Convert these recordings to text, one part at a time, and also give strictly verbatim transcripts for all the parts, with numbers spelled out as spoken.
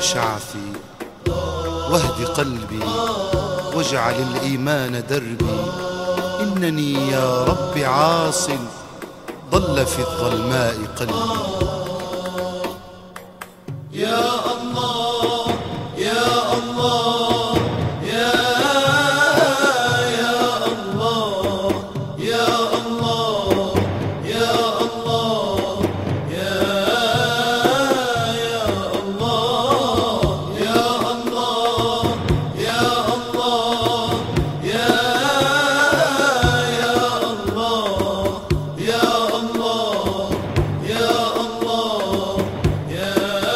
شعثي واهد قلبي واجعل الإيمان دربي. إنني يا رب عاص ضل في الظلماء قلبي. يا الله يا الله يا يا الله يا الله يا الله يا يا الله يا الله يا الله يا يا الله يا الله يا الله يا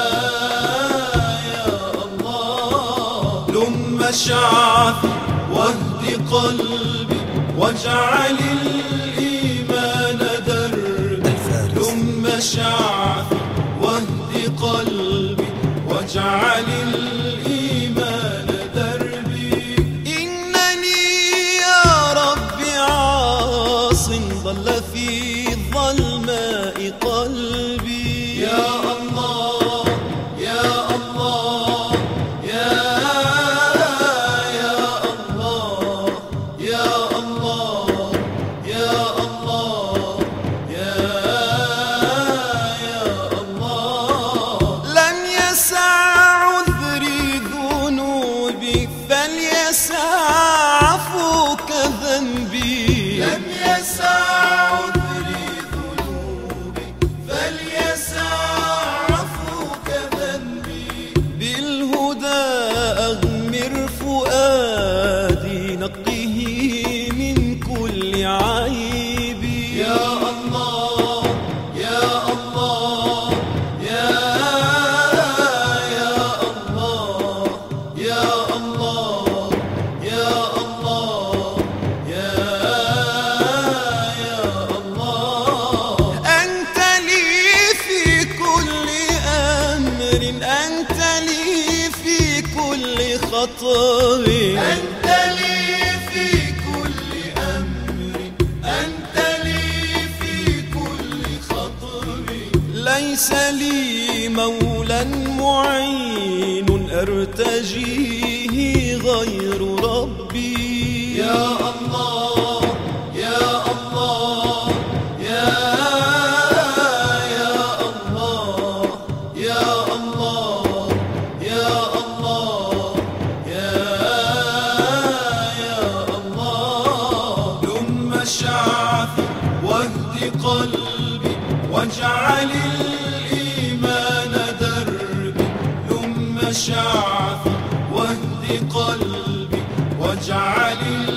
لم شعثي واهد قلبي واجعل الإيمان دربي. لم شعثي واهد قلبي واجعل الإيمان دربي. إنني يا رب عاص ضل في الظلماء قلبي. يا الله يا الله يا يا الله يا الله يا الله يا يا الله. لن يسع عذري ذنوبي فليسع عفوك ذنبي. لن يسع عذري ذنوبي فليسع عفوك ذنبي. بالهدى أغمر فؤادي نقه من كل عيب. يا الله يا الله يا يا الله يا الله يا الله يا يا الله. أنت لي في كل أمر أنت لي في كل خطر. أنت لي في كل أمر أنت لي في كل خطر. ليس لي مولى معين أرتجيه غير ربي. يا الله يا الله يا يا الله يا الله يا الله يا يا الله. لم شعثي واهد قلبي واجعل الإيمان دربي. لم شعثي واهد قلبي واجعل